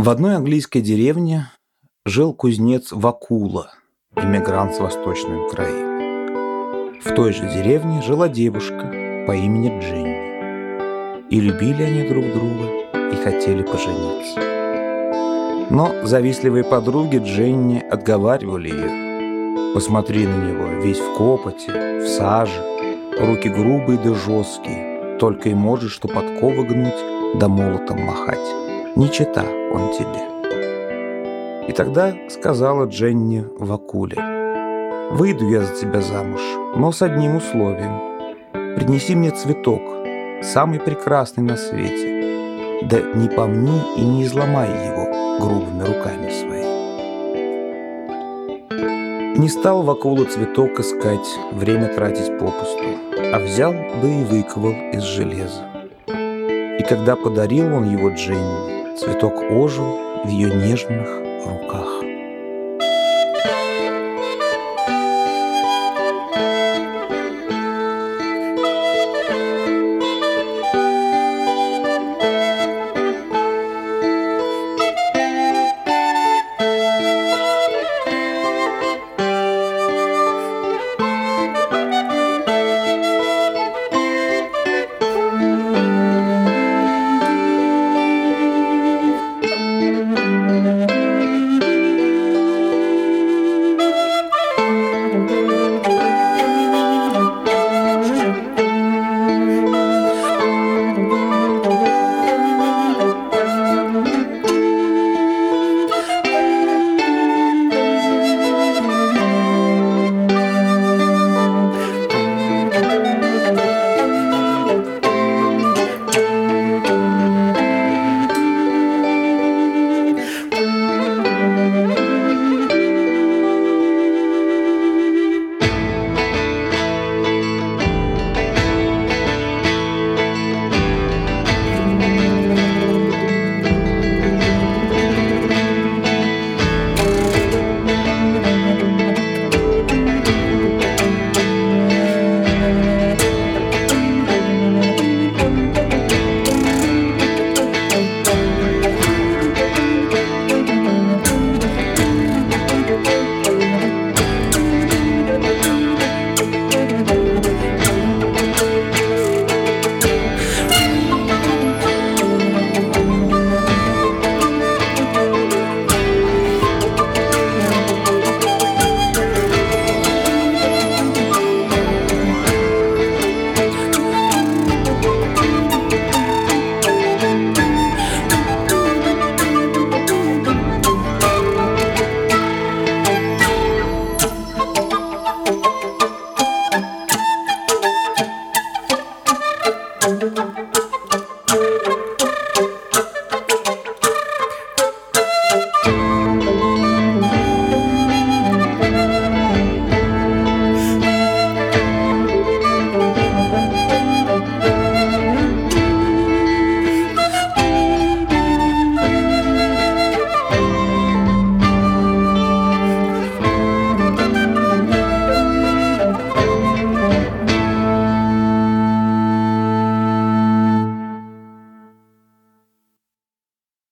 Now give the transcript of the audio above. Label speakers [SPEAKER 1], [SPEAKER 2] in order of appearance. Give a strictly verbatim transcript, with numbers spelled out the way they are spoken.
[SPEAKER 1] В одной английской деревне жил кузнец Вакула, иммигрант с Восточной Украины. В той же деревне жила девушка по имени Дженни. И любили они друг друга, и хотели пожениться. Но завистливые подруги Дженни отговаривали ее. Посмотри на него, весь в копоти, в саже, руки грубые да жесткие, только и может что подковы гнуть да молотом махать. Не чета он тебе. И тогда сказала Дженни Вакуле: выйду я за тебя замуж, но с одним условием. Принеси мне цветок, самый прекрасный на свете, да не помни и не изломай его грубыми руками своими. Не стал Вакула цветок искать, время тратить попусту, а взял да и выковал из железа. И когда подарил он его Дженни, цветок ожил в ее нежных руках.